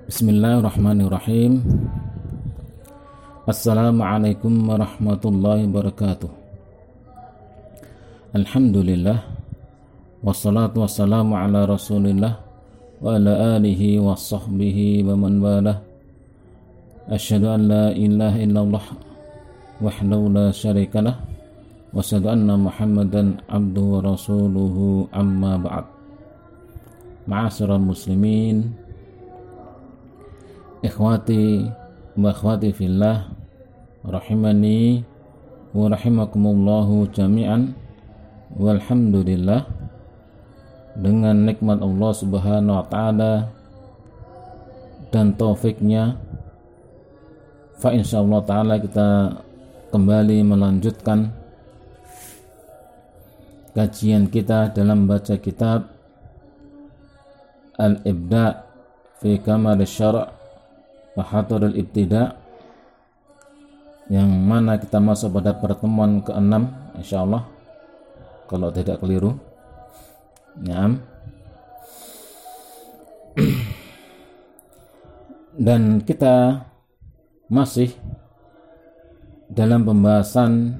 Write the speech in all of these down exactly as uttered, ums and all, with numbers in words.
Bismillahirrahmanirrahim. Assalamualaikum warahmatullahi wabarakatuh. Alhamdulillah, wassalatu wassalamu ala rasulillah wa ala alihi wa sahbihi wa man walah. Asyhadu an la ilaha illallah wahdahu la syarikalah wa asyhadu anna muhammadan abduhu wa rasuluhu, amma ba'd. Ma'asyiral muslimin, ikhwati wa akhwati fillah, rahimani wa rahimakumullahu jami'an. Walhamdulillah, dengan nikmat Allah subhanahu wa ta'ala dan taufiknya, fa insyaallah ta'ala kita kembali melanjutkan kajian kita dalam baca kitab Al-Ibda' fi Kamal Syara' wa Hatur Al-Ibtida', yang mana kita masuk pada pertemuan keenam insyaallah kalau tidak keliru. Naam. Dan kita masih dalam pembahasan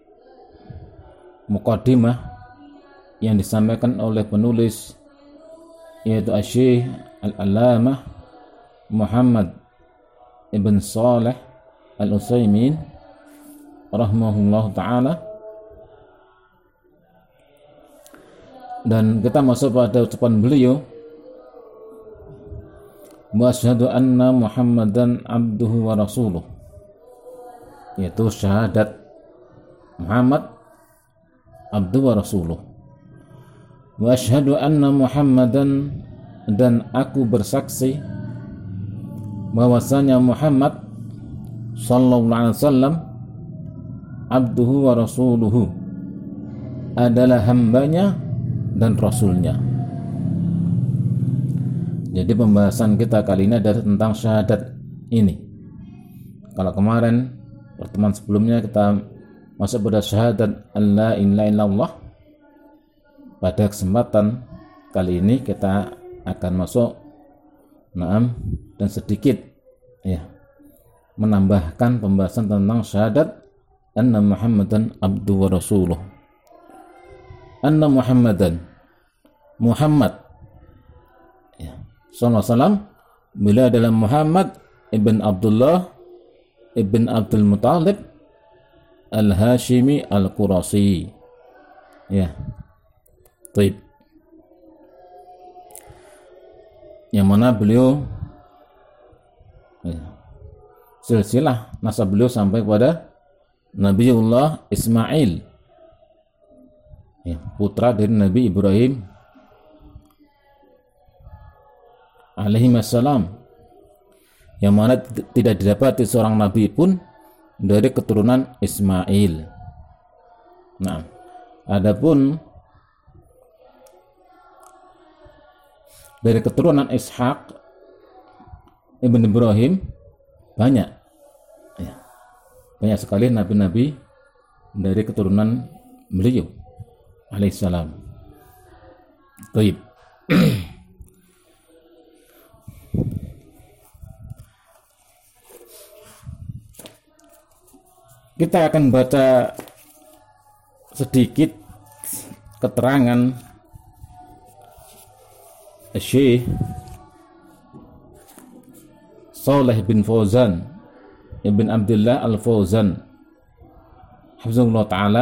muqaddimah yang disampaikan oleh penulis, yaitu Asy-Syaikh Al-Allamah Muhammad Ibn Shalih Al-Utsaimin rahimahullah ta'ala. Dan kita masuk pada ucapan beliau, wa asyhadu anna Muhammadan abduhu wa rasuluh, yaitu syahadat Muhammad abdu wa rasuluh. Wa asyhadu anna Muhammadan, dan aku bersaksi bahwasanya Muhammad sallallahu alaihi wasallam abduhu wa rasuluhu, adalah hambanya dan rasulnya. Jadi pembahasan kita kali ini adalah tentang syahadat ini. Kalau kemarin pertemuan sebelumnya kita masuk pada syahadat alla ilaha illallah, pada kesempatan kali ini kita akan masuk naam dan sedikit ya menambahkan pembahasan tentang syahadat anna Muhammadan abdu wa rasuluh. Anna Muhammadan, Muhammad ya, sallallahu alaihi wasallam, beliau adalah Muhammad ibn Abdullah ibn Abdul Muttalib al-Hashimi al-Qurasi. Ya. Baik. Yang mana beliau ya, silsilah nasab beliau sampai kepada Nabiullah Ismail, ya, putra dari Nabi Ibrahim alaihi wassalam, yang mana t- tidak didapati seorang nabi pun dari keturunan Ismail. Nah, adapun dari keturunan Ishaq ibn Ibrahim banyak, ya, banyak sekali nabi-nabi dari keturunan beliau alaihissalam. Baik. Kita akan baca sedikit keterangan Syekh Shalih bin Fauzan ibn Abdullah al-Fauzan hafizahullah ta'ala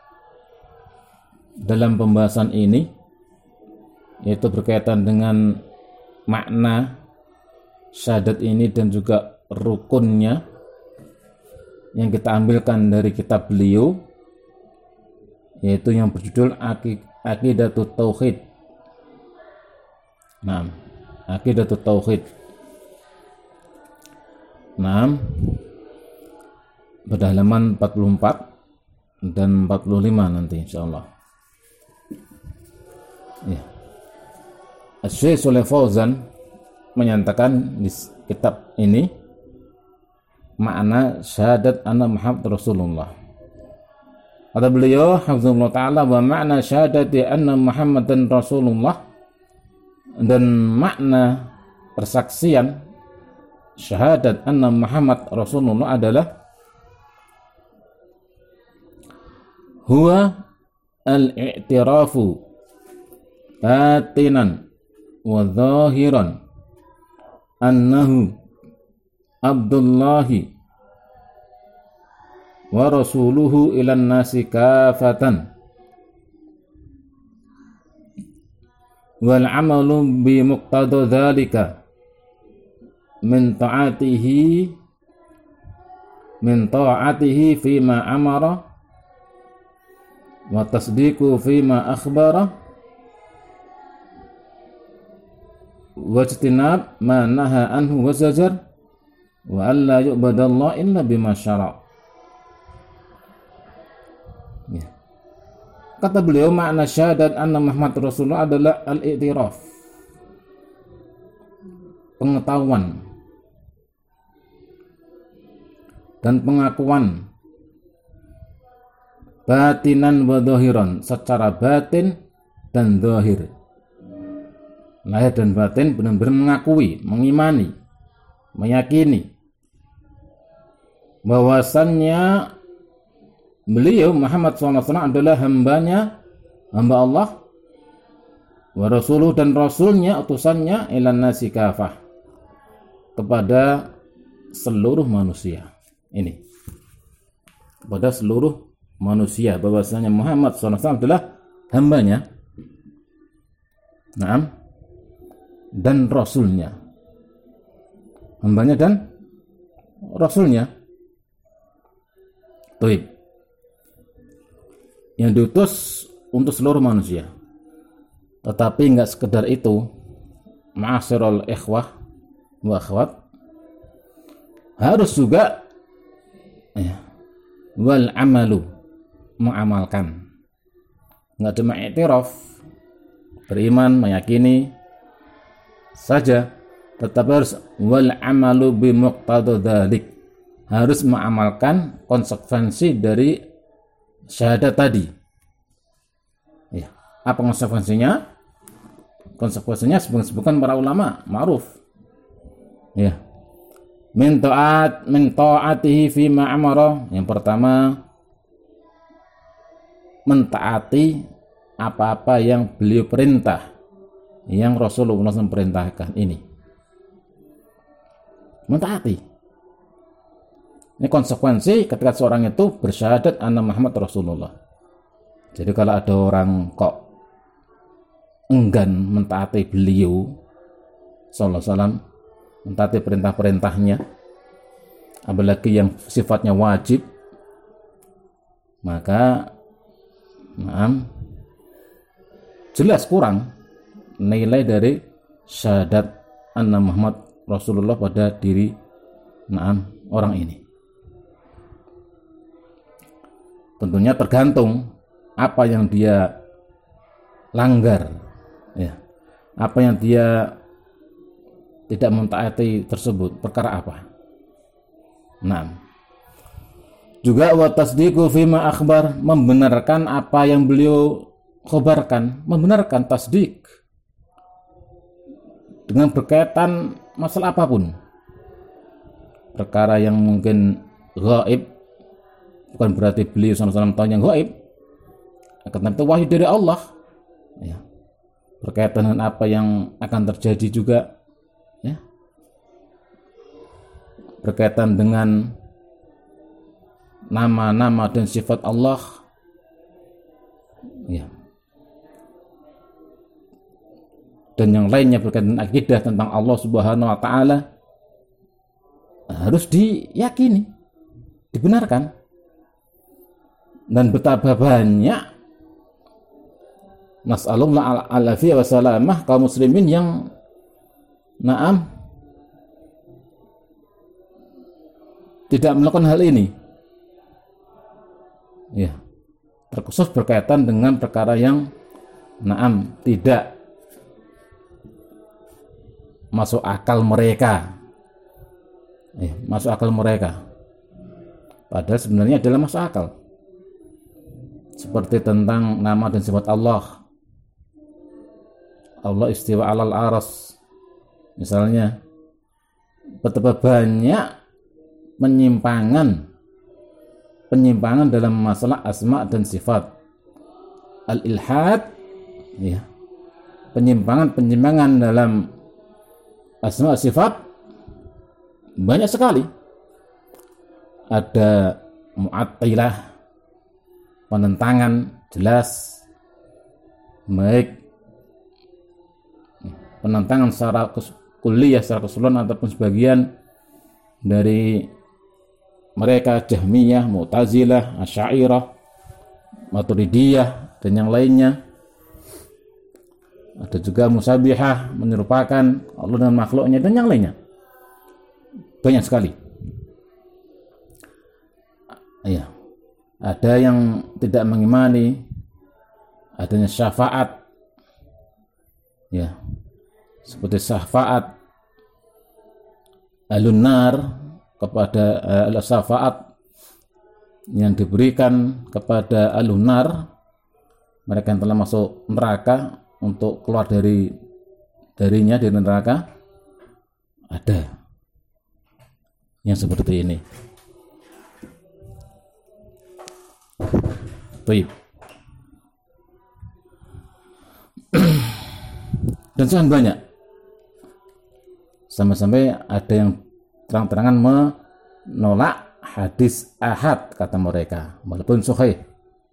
dalam pembahasan ini, yaitu berkaitan dengan makna syahadat ini dan juga rukunnya, yang kita ambilkan dari kitab beliau, yaitu yang berjudul Aqidatut Tauhid. Nah, Aqidatut Tauhid. Nah, pada halaman empat puluh empat dan empat puluh lima nanti insyaallah. Ya. Syekh Shalih Fauzan menyatakan di kitab ini makna syahadat anna Muhammad Rasulullah. Kata beliau hafizahullah ta'ala, wa makna syahadati anna Muhammadan Rasulullah, dan makna persaksian syahadat anna Muhammad Rasulullah adalah huwa al-i'tirafu batinan wa zahiran annahu Abdullahi wa rasuluhu ilan nasi kafatan wal amalu bi muqtada dzalika min ta'atihi min ta'atihi fima amara wa tasdiqu fima akhbara wa ijtinab ma naha anhu wa zajar wa alla yu'badallah illa bima syara'. Ya. Kata beliau, makna syahadat anna Muhammad Rasulullah adalah al-i'tiraf, pengetahuan dan pengakuan batinan wa zahiran, secara batin dan zahir, lahir dan batin, benar-benar mengakui, mengimani, meyakini bahwasannya beliau Muhammad shallallahu alaihi wasallam adalah hambanya, hamba Allah, wa rasuluh, dan rasulnya, utusannya, ilan nasi kafah, kepada seluruh manusia. Ini kepada seluruh manusia, bahwasanya Muhammad shallallahu alaihi wasallam adalah hambanya, naam, dan rasulnya, hambanya dan rasulnya. Baik, yang diutus untuk seluruh manusia. Tetapi enggak sekedar itu, ma'asyiral ikhwah wa akhwat, harus juga ya, wal amalu, mengamalkan. Enggak cuma i'tiraf, beriman, meyakini saja, tetapi harus wal amalu bi muqtada dzalik, harus mengamalkan konsekuensi dari syahadat tadi. Ya, apa konsekuensinya? Konsekuensinya sebutkan para ulama ma'ruf. Ya. Min ta'at min ta'atihi fi ma amara. Yang pertama, mentaati apa-apa yang beliau perintah, yang Rasulullah shallallahu alaihi wasallam perintahkan ini. Mentaati. Ini konsekuensi ketika seorang itu bersyahadat anna Muhammad Rasulullah. Jadi kalau ada orang kok enggan mentaati beliau sallallahu alaihi wasallam, mentaati perintah-perintahnya, apalagi yang sifatnya wajib, maka maaf, jelas kurang nilai dari syahadat anna Muhammad Rasulullah pada diri naam orang ini. Tentunya tergantung apa yang dia langgar, ya, apa yang dia tidak mentaati tersebut, perkara apa. Nah, juga wa tasdiqu fima akhbar, membenarkan apa yang beliau khabarkan, membenarkan, tasdik, dengan berkaitan masalah apapun, perkara yang mungkin gaib. Bukan berarti beliau sallallahu alaihi wasallam tahu yang gaib, akan itu wahyu dari Allah, ya, berkaitan dengan apa yang akan terjadi juga, ya, berkaitan dengan nama-nama dan sifat Allah, ya, dan yang lainnya berkaitan dengan akidah tentang Allah Subhanahu wa taala, harus diyakini, dibenarkan. Dan betapa banyak nas'alullah al-afiyah wa salamah kaum muslimin yang naam tidak melakukan hal ini, ya, terkhusus berkaitan dengan perkara yang naam tidak masuk akal mereka, ya, masuk akal mereka, padahal sebenarnya adalah masuk akal. Seperti tentang nama dan sifat Allah. Allah istiwa alal aras, misalnya, betapa banyak penyimpangan penyimpangan dalam masalah asma dan sifat. Al-ilhad, ya, penyimpangan-penyimpangan dalam asma sifat banyak sekali. Ada mu'attilah, penentangan jelas, baik penentangan secara kuliah, secara keseluruhan ataupun sebagian dari mereka, Jahmiyah, Mu'tazilah, Asy'ariyah, Maturidiyah dan yang lainnya. Ada juga Musabbihah, menyerupakan Allah dengan makhluknya dan yang lainnya. Banyak sekali. Ya. Ada yang tidak mengimani adanya syafaat, ya, seperti syafaat alunar kepada uh, syafaat yang diberikan kepada alunar, mereka yang telah masuk neraka untuk keluar dari darinya dari neraka. Ada yang seperti ini. Baik. Dan sangat banyak. Sampai-sampai ada yang terang-terangan menolak hadis ahad, kata mereka, walaupun sahih.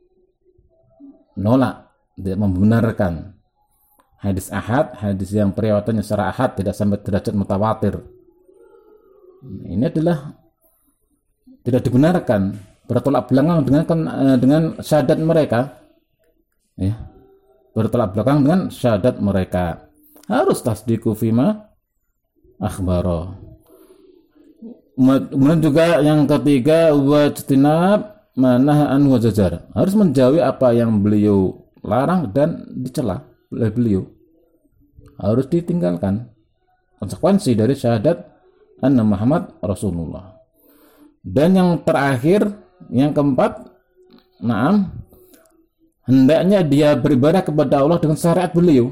Nolak, tidak membenarkan hadis ahad, hadis yang periwayatannya secara ahad, tidak sampai derajat mutawatir. Ini adalah tidak dibenarkan, bertolak belakang dengan dengan syahadat mereka, ya, bertolak belakang dengan syahadat mereka. Harus tasdiqu fima akhbaro. Kemudian juga yang ketiga, wajtinab manaha an wajajar, harus menjauhi apa yang beliau larang dan dicela oleh beliau, harus ditinggalkan. Konsekuensi dari syahadat anna Muhammad Rasulullah. Dan yang terakhir, yang keempat, naam, hendaknya dia beribadah kepada Allah dengan syariat beliau.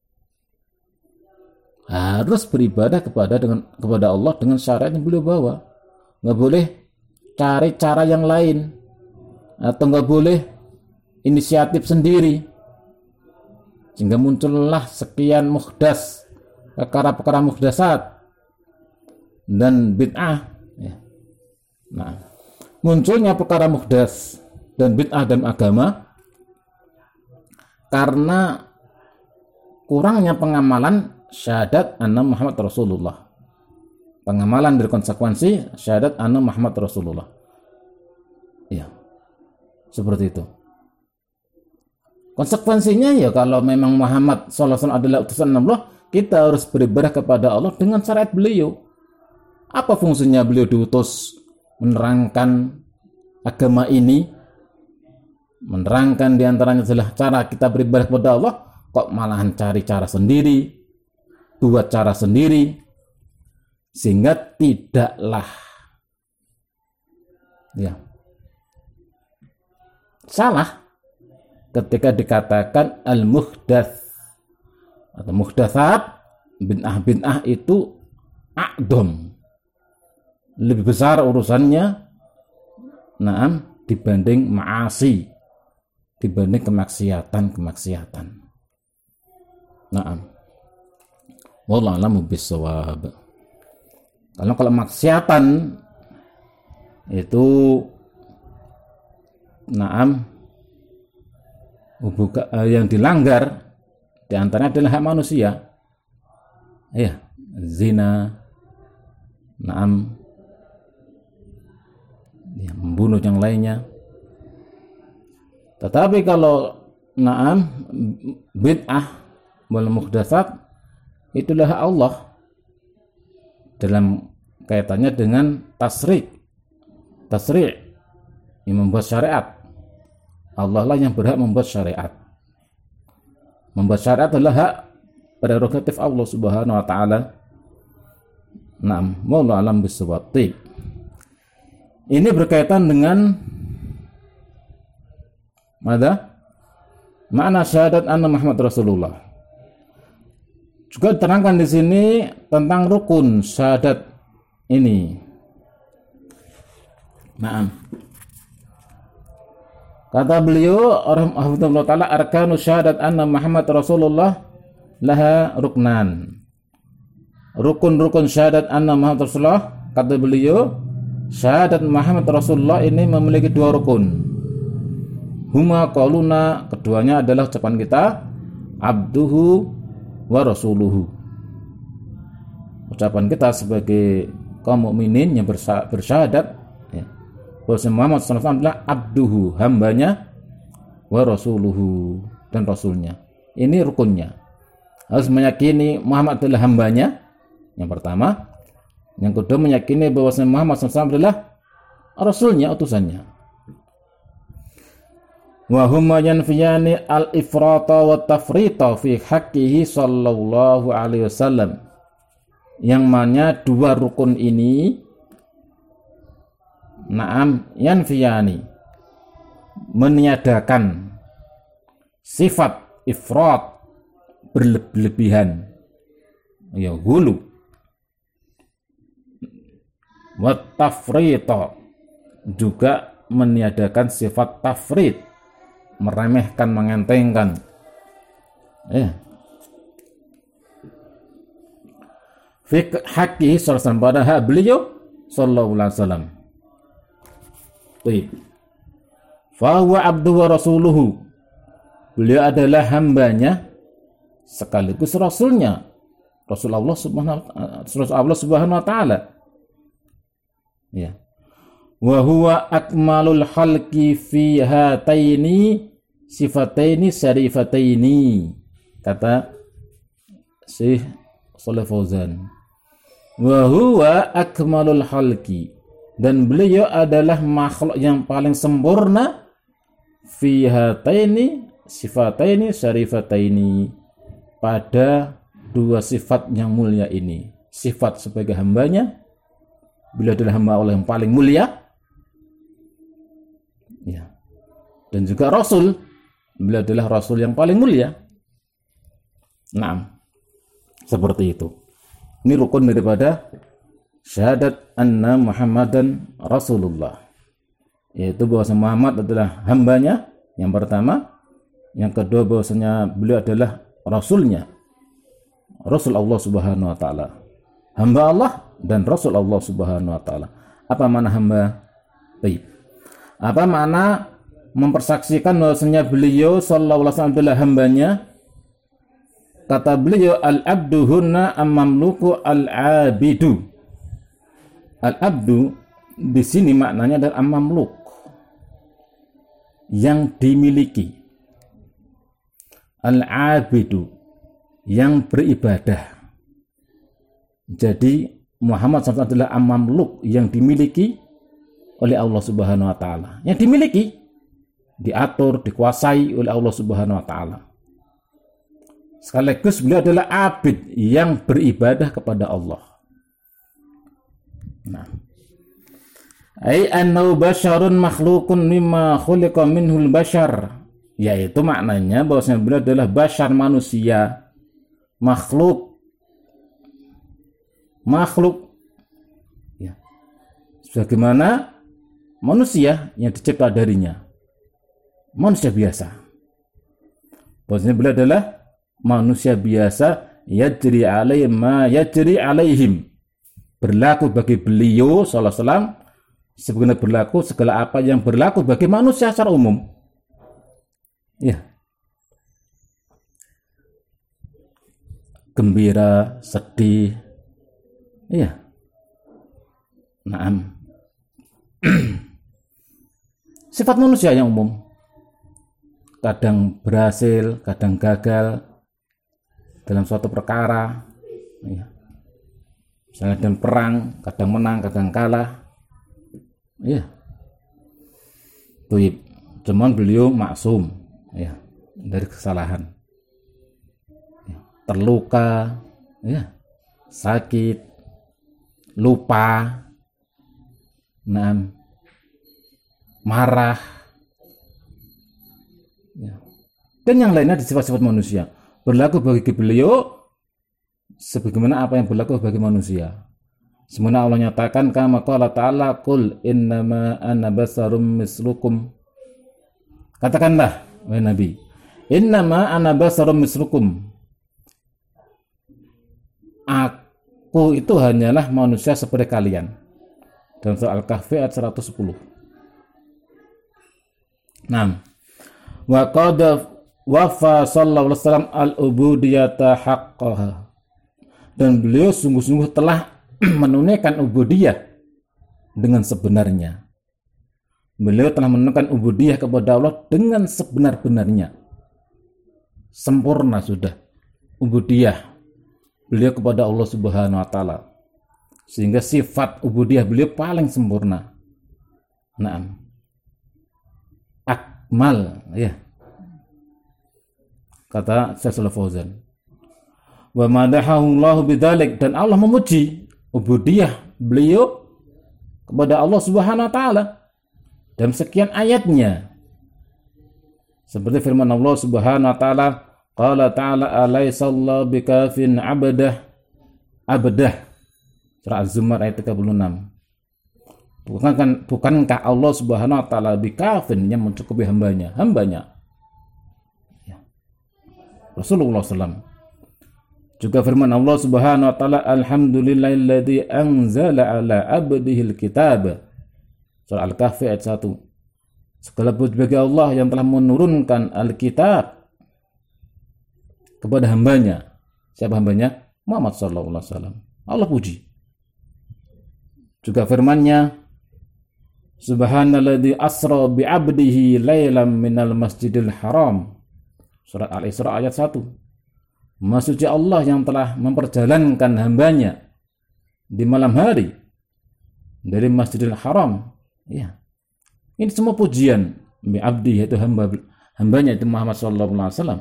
Harus beribadah kepada dengan kepada Allah dengan syariat yang beliau bawa. Nggak boleh cari cara yang lain, atau nggak boleh inisiatif sendiri, sehingga muncullah sekian muhdas, perkara-perkara muhdasat dan bid'ah. Ya. Nah, munculnya perkara muhdas dan bid'ah dalam agama karena kurangnya pengamalan syahadat anna Muhammad Rasulullah. Pengamalan dari konsekuensi syahadat anna Muhammad Rasulullah. Ya, seperti itu. Konsekuensinya ya, kalau memang Muhammad shallallahu alaihi wasallam adalah utusan Allah, kita harus beribadah kepada Allah dengan syariat beliau. Apa fungsinya beliau diutus? Menerangkan agama ini, menerangkan diantaranya adalah cara kita beribadah kepada Allah. Kok malahan cari cara sendiri, buat cara sendiri, sehingga tidaklah, ya, salah ketika dikatakan al-muhdats atau muhdatsat, bid'ah-bid'ah itu a'dham, lebih besar urusannya, naam, dibanding ma'asi, dibanding kemaksiatan-kemaksiatan. Naam. Wallahu a'lamu bissawab. Kalau kalau maksiatan itu, naam, buka, yang dilanggar diantaranya adalah hak manusia, ya, zina, naam, ya, membunuh yang lainnya. Tetapi kalau naam bid'ah wal muhdatsat, itulah hak Allah dalam kaitannya dengan tasri' tasri' yang membuat syariat. Allah lah yang berhak membuat syariat. Membuat syariat adalah hak prerogatif Allah Subhanahu wa taala. Naam, wallahu a'lam bissawab. Ini berkaitan dengan mana? Makna syahadat anna Muhammad Rasulullah. Juga diterangkan di sini tentang rukun syahadat ini. Naam. Kata beliau rahimahullah taala, arkanu syahadat anna Muhammad Rasulullah laha ruknan. Rukun-rukun syahadat anna Muhammad Rasulullah, kata beliau, syahadat Muhammad Rasulullah ini memiliki dua rukun. Huma qauluna, keduanya adalah ucapan kita, abduhu wa rasuluhu. Ucapan kita sebagai kaum mukminin yang bersyahadat ya, bahwa Muhammad sallallahu alaihi wasallam adalah abduhu, hambanya, wa rasuluhu, dan rasulnya. Ini rukunnya. Harus meyakini Muhammad adalah hambanya, yang pertama. Yang kedua, meyakini bahwa Muhammad sallallahu alaihi wasallam adalah rasulnya, utusannya. Wa huma yanfiyani al-ifrata wa tafrita fi haqqihi sallallahu alaihi wasallam. Yang mana dua rukun ini na'am yanfiyani, meniadakan sifat ifrat, berlebihan, ya hulu, wa tafrita, juga meniadakan sifat tafrit, meremehkan, mengentengkan. Eh. Fi haqqihi sallallahu alaihi wasallam, pada hak beliau sallallahu alaihi wasallam. Baik. Fa huwa abdu wa rasuluhu. Beliau adalah hambanya sekaligus rasulnya. Rasulullah subhanahu Allah subhanahu wa taala. Ya. Wa huwa akmalul khalqi fi hataini sifataini syarifataini, kata Syekh Shalih Fauzan. Wa huwa akmalul khalqi, dan beliau adalah makhluk yang paling sempurna, fi hataini sifataini syarifataini, pada dua sifat yang mulia ini. Sifat sebagai hambanya, beliau adalah hamba Allah yang paling mulia, ya. Dan juga Rasul, beliau adalah Rasul yang paling mulia. Naam, seperti itu. Ini rukun daripada syahadat anna Muhammadan Rasulullah, yaitu bahwa Muhammad adalah hambanya yang pertama, yang kedua bahwasanya beliau adalah Rasulnya, Rasul Allah subhanahu wa ta'ala, hamba Allah dan Rasul Allah subhanahu wa ta'ala. Apa makna hamba? Baik. Apa makna mempersaksikan bahwasanya beliau sallallahu alaihi wasallam adalah hambanya? Kata beliau, al-abdu hunna am-mamluku al-abidu. Al-abdu di sini maknanya adalah am-mamluk, yang dimiliki. Al-abidu, yang beribadah. Jadi Muhammad sallallahu alaihi wasallam adalah am-mamluk, yang dimiliki oleh Allah subhanahu wa ta'ala. Yang dimiliki, diatur, dikuasai oleh Allah subhanahu wa ta'ala. Sekaligus beliau adalah abid, yang beribadah kepada Allah. Nah, ai annahu basyarun makhlukun mimma khuliqa minhul bashar, yaitu maknanya bahwasanya beliau adalah bashar, manusia, makhluk, makhluk, ya, sebagaimana manusia yang dicipta darinya, manusia biasa. Bahwasanya beliau adalah manusia biasa, yajri alaihim ma yajri alaihim, berlaku bagi beliau sallallahu alaihi wasallam sebagaimana berlaku segala apa yang berlaku bagi manusia secara umum. Ya. Gembira, sedih. Iya. Naam. Sifat manusia yang umum. Kadang berhasil, kadang gagal dalam suatu perkara. Ya. Misalnya dalam perang, kadang menang, kadang kalah. Ya. Tuib. Cuman beliau maksum, ya, dari kesalahan. Ya. Terluka, ya, sakit, lupa, nah, marah, ya, dan yang lainnya di sifat-sifat manusia berlaku bagi beliau sebagaimana apa yang berlaku bagi manusia. Sebenarnya Allah nyatakan kama qala ta'ala qul innama ana basarum mislukum. Katakanlah wahai Nabi, innama ana basarum mislukum. Aku itu hanyalah manusia seperti kalian. Dalam surah Al-Kahfi ayat seratus sepuluh. Nah, wa qad wafa sallallahu alaihi wasallam al-ubudiyata haqqaha. Dan beliau sungguh-sungguh telah menunaikan ubudiyah dengan sebenarnya. Beliau telah menunaikan ubudiyah kepada Allah dengan sebenar-benarnya. Sempurna sudah ubudiyah beliau kepada Allah Subhanahu wa taala. Sehingga sifat ubudiyah beliau paling sempurna. Naam. Akmal, ya. Kata Syaikh Al-Fauzan. Wa madahahu Allah bidzalik, dan Allah memuji ubudiyah beliau kepada Allah Subhanahu wa taala dalam sekian ayatnya. Seperti firman Allah Subhanahu wa taala, qala ta'ala alaysallahu bikafin 'abdah abdah. Surah Az-Zumar ayat tiga puluh enam. Bukankah, bukankah Allah Subhanahu wa taala bikafin, yang mencukupi hambanya, hambanya. Ya. Rasulullah sallallahu alaihi wasallam. Juga firman Allah Subhanahu wa taala, alhamdulillahilladzi anzala ala abdihil kitab. Surah Al-Kahfi ayat satu. Segala puji bagi Allah yang telah menurunkan Alkitab kepada hambanya. Siapa hambanya? Muhammad sallallahu alaihi wasallam. Allah puji. Juga firman-Nya, subhanalladzi asra bi 'abdihi lailam minal masjidil haram. Surat Al-Isra ayat satu. Maha suci Allah yang telah memperjalankan hambanya di malam hari dari Masjidil Haram. Ya. Ini semua pujian bi abdi, yaitu hamba hambanya itu Muhammad sallallahu alaihi wasallam.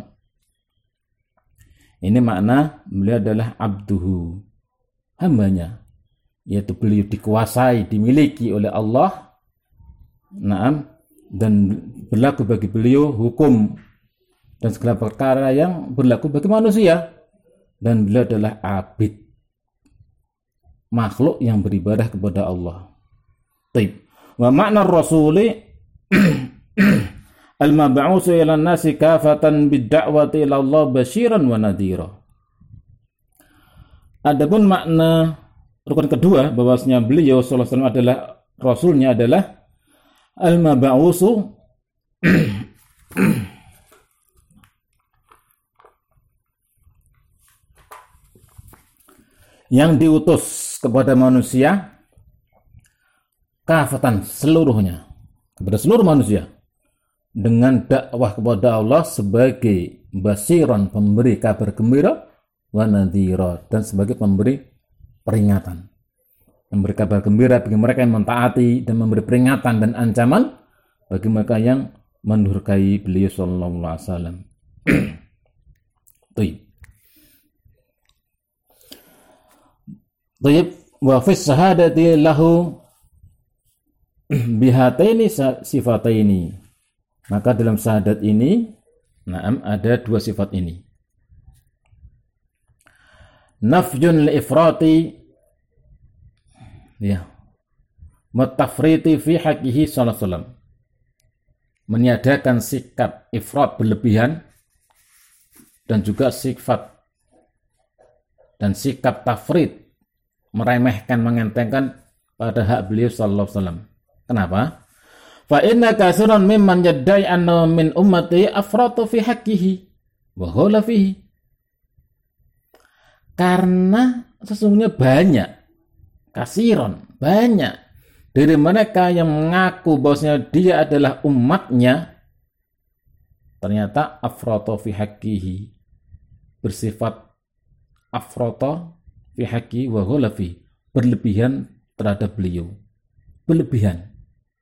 Ini makna beliau adalah abduhu, hambanya, yaitu beliau dikuasai, dimiliki oleh Allah. Naam, dan berlaku bagi beliau hukum dan segala perkara yang berlaku bagi manusia, dan beliau adalah abid, makhluk yang beribadah kepada Allah. Taib. Wa makna rasuli al-mab'usu ila nasi kafatan bid-da'wati ila Allah basyiran wa nadhira. Adapun makna rukun kedua, bahwasanya beliau sallallahu alaihi wasallam adalah rasulnya adalah al-mab'usu yang diutus kepada manusia kafatan, seluruhnya, kepada seluruh manusia, dengan dakwah kepada Allah sebagai basiran, pemberi kabar gembira, wa nadhira, dan sebagai pemberi peringatan, memberi kabar gembira bagi mereka yang mentaati, dan memberi peringatan dan ancaman bagi mereka yang mendurhakai beliau sallallahu alaihi wasallam. Baik. Tayyib, wa fi syahadati lahu bihataini sifataini. Maka dalam syahadat ini, naam, ada dua sifat ini. Nafjun li-ifrati, ya, mutafriti fi haqqihi sallallahu alaihi wasallam. Meniadakan sikap ifrat, berlebihan, dan juga sifat dan sikap tafrid, meremehkan, mengentengkan pada hak beliau sallallahu alaihi wasallam. Kenapa? Fa inna katsiran mimman yaddai anna min ummati afratu fi haqqihi wa ghala fihi. Karena sesungguhnya banyak, kasiron, banyak dari mereka yang mengaku bahwasanya dia adalah umatnya, ternyata afratu fi haqqihi, bersifat afratu fi haqqi wa ghala fi, berlebihan terhadap beliau, berlebihan.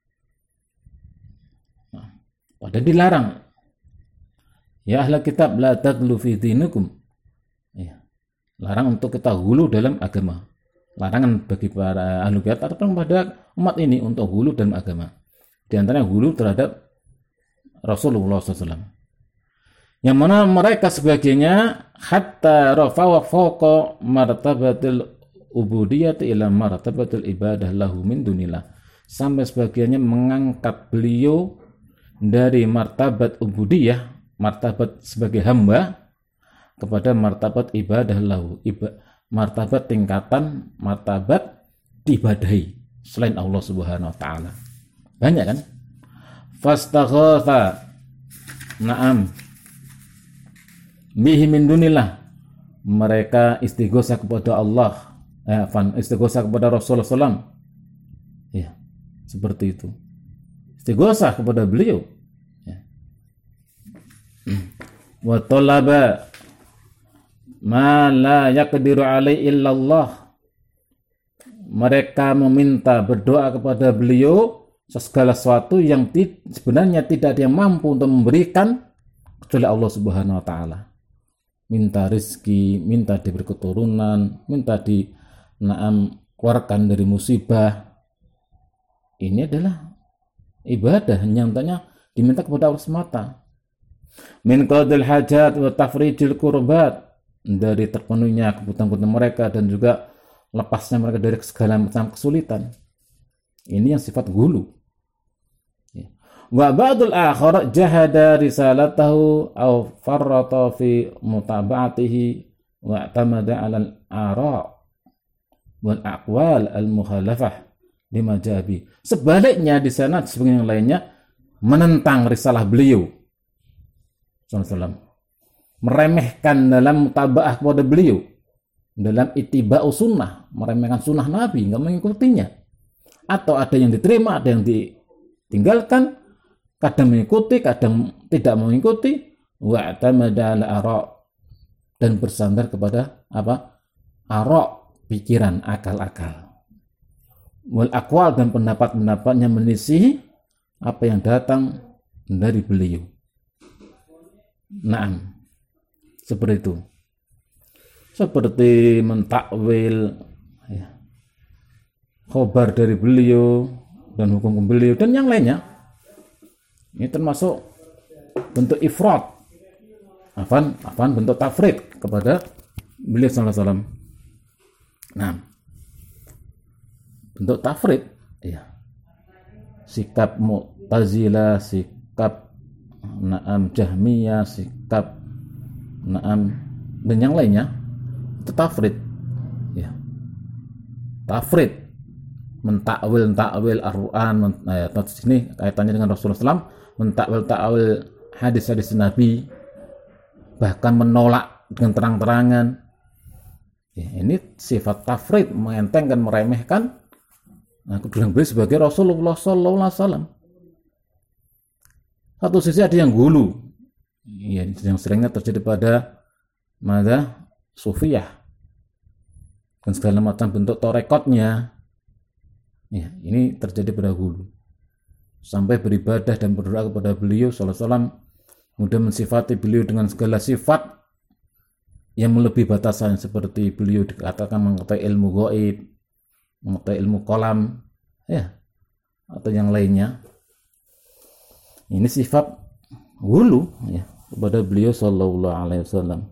Nah, padahal dilarang. Ya ahla kitab la taghlu fi dinikum. Ya. Larang untuk kita hulu dalam agama. Larangan bagi para ahli kitab ataupun pada umat ini untuk hulu dalam agama. Di antaranya hulu terhadap Rasulullah sallallahu alaihi wasallam. Yang mana mereka sebagainya hatta rafa'a fawqa martabatil ubudiyyati ila martabatil ibadah lahu min dunillah, sampai sebagiannya mengangkat beliau dari martabat ubudiyah, martabat sebagai hamba, kepada martabat ibadah lahu, iba, martabat tingkatan martabat diibadahi selain Allah Subhanahu wa taala. Banyak kan? Fastaghatha, na'am, bihi min dunillah, mereka istighosah kepada Allah, eh, istighosah kepada Rasulullah sallallahu alaihi wasallam. Ya, seperti itu. Istighosah kepada beliau. Ya. Wa talaba ma la yaqdiru alaihi illallah, mereka meminta, berdoa kepada beliau segala sesuatu yang ti- sebenarnya tidak ada yang mampu untuk memberikan kecuali Allah Subhanahu wa taala. Minta rezeki, minta diberi keturunan, minta di naam keluarkan dari musibah. Ini adalah ibadah yang tanya diminta kepada Allah semata. Min qadil hajat wa tafrijil kurbat, dari terpenuhnya kebutuhan-kebutuhan mereka dan juga lepasnya mereka dari segala macam kesulitan. Ini yang sifat gulu. Wa ba'dul akhar jahada risalatahu aw farrata fi mutaba'atihi wa tamada 'ala al-ara' wal aqwal al-mukhalafah lima jabi. Sebaliknya di sana sebagian yang lainnya menentang risalah beliau sallallahu alaihi wasallam, meremehkan dalam mutaba'ah kepada beliau, dalam ittiba'u sunnah, meremehkan sunnah Nabi, enggak mengikutinya. Atau ada yang diterima, ada yang ditinggalkan, kadang mengikuti, kadang tidak mengikuti, wa'tamada al-ara', dan bersandar kepada apa? Ara', pikiran, akal-akal. Wal aqwal, dan pendapat-pendapatnya menisihi apa yang datang dari beliau. Naam, seperti itu. Seperti mentakwil ya, khobar dari beliau dan hukum beliau dan yang lainnya. Ini termasuk bentuk ifrat, afan, afan bentuk tafrid kepada beliau sallallahu alaihi wasallam. Nah, bentuk tafrid, ya, sikap Mu'tazilah, sikap naam Jahmiyah, sikap naam dan yang lainnya itu tafrid, ya, tafrid, mentakwil takwil Al-Quran, nah, ya, sini kaitannya dengan Rasulullah sallallahu alaihi wasallam, mentakwil takwil hadis-hadis Nabi, bahkan menolak dengan terang-terangan. Ya, ini sifat tafrid, mengentengkan, meremehkan nah, kedudukan beliau sebagai Rasulullah sallallahu alaihi wasallam. Satu sisi ada yang gulu, ya, yang seringnya terjadi pada madzhab Sufiyah dan segala macam bentuk torekotnya. Ya, ini terjadi pada gulu, sampai beribadah dan berdoa kepada beliau sallallahu alaihi wasallam, kemudian mensifati beliau dengan segala sifat yang melebihi batasan, seperti beliau dikatakan mengetahui ilmu gaib, mengetahui ilmu kolam, ya, atau yang lainnya. Ini sifat gulu, ya, kepada beliau sallallahu alaihi wasallam.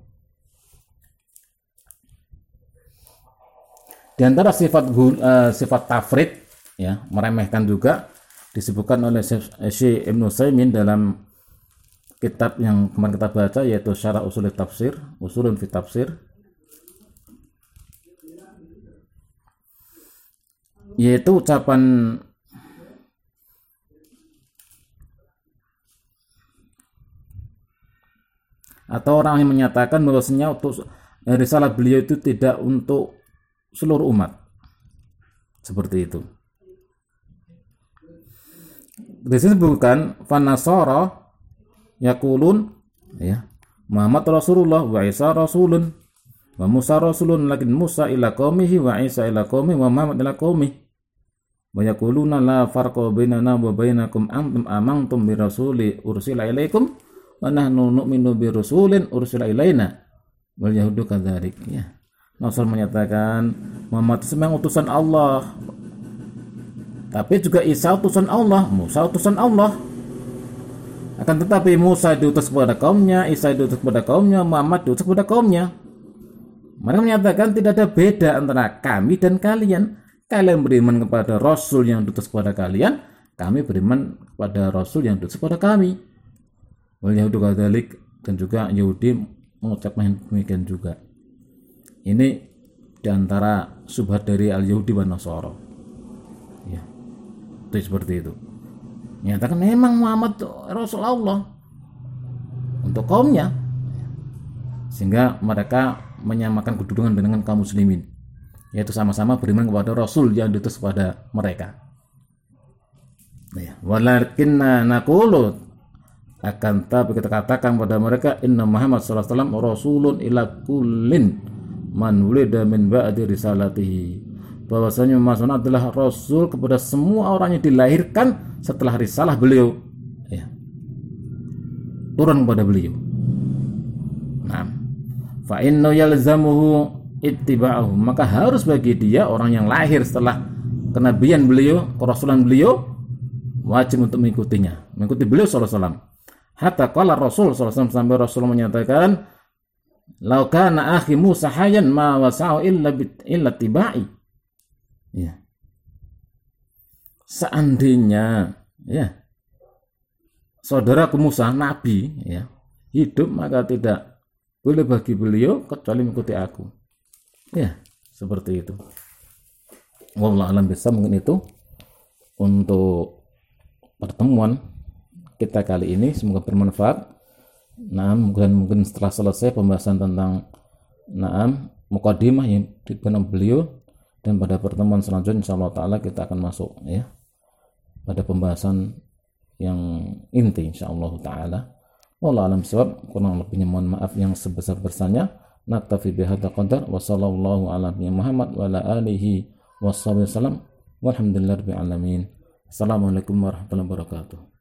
Di antara sifat gul, uh, sifat tafrid, ya, meremehkan juga disebutkan oleh Syekh Ibnu Utsaimin dalam kitab yang kemarin kita baca, yaitu Syarah Ushul Tafsir, Ushulun fi Tafsir, yaitu ucapan atau orang yang menyatakan bahwasanya untuk risalah beliau itu tidak untuk seluruh umat, seperti itu. Di sini bukan fanasara yaqulun, ya, Muhammad Rasulullah wa Isa Rasulun wa Musa Rasulun, lakin Musa ila qaumihi wa Isa ila qaumihi wa Muhammad ila qaumihi wa yaquluna la farqa bainana wa bainakum antum amantum bi rasuli ursila ilaikum wa nahnu nu'minu bi rasulin ursila ilaina wal yahudu kadzalik, ya. Rasul menyatakan Muhammad itu memang utusan Allah, tapi juga Isa utusan Allah, Musa utusan Allah. Akan tetapi Musa diutus kepada kaumnya, Isa diutus kepada kaumnya, Muhammad diutus kepada kaumnya. Mereka menyatakan tidak ada beda antara kami dan kalian. Kalian beriman kepada Rasul yang diutus kepada kalian, kami beriman kepada Rasul yang diutus kepada kami. Wal Yahudu kadzalik, dan juga Yahudi mengucapkan demikian juga. Ini diantara subhat dari al-Yahudi wa Nasara. Ya, itu seperti itu. Menyatakan memang Muhammad Rasul Allah untuk kaumnya, sehingga mereka menyamakan kedudukan dengan kaum muslimin, yaitu sama-sama beriman kepada Rasul yang diutus kepada mereka. Ya, walakinna naqulu, akan tapi kita katakan pada mereka, inna Muhammad sallallahu alaihi wasallam rasulun ila kullin man wulida min ba'di risalatihi, bahwasanya Muhammad adalah rasul kepada semua orang yang dilahirkan setelah risalah beliau, ya, turun kepada beliau. Nah, fa inna yalzamuhu ittiba'uhu, maka harus bagi dia, orang yang lahir setelah kenabian beliau, kerasulan beliau, wajib untuk mengikutinya, mengikuti beliau sallallahu alaihi wasallam. Hatta qala Rasul sallallahu alaihi wasallam, sampai Rasul menyatakan, "Lau kana akhi Musa hayyan ma wasa'u illa illa tibai." Ya. Seandainya, ya, saudaraku Musa nabi, ya, hidup, maka tidak boleh bagi beliau kecuali mengikuti aku. Ya, seperti itu. Wallahu a'lam bishawab. Mungkin itu untuk pertemuan kita kali ini, semoga bermanfaat. Nah, mungkin mungkin setelah selesai pembahasan tentang Naam mukadimah yang diberikan beliau, dan pada pertemuan selanjutnya insyaallah taala kita akan masuk, ya, pada pembahasan yang inti insyaallah taala. Wallahu a'lam bishawab. Kurang lebihnya mohon maaf yang sebesar-besarnya. Naktafi bihadza qadar wa sallallahu ala Muhammad wa ala alihi washabihi wasallam walhamdulillahirabbil alamin. Assalamualaikum warahmatullahi wabarakatuh.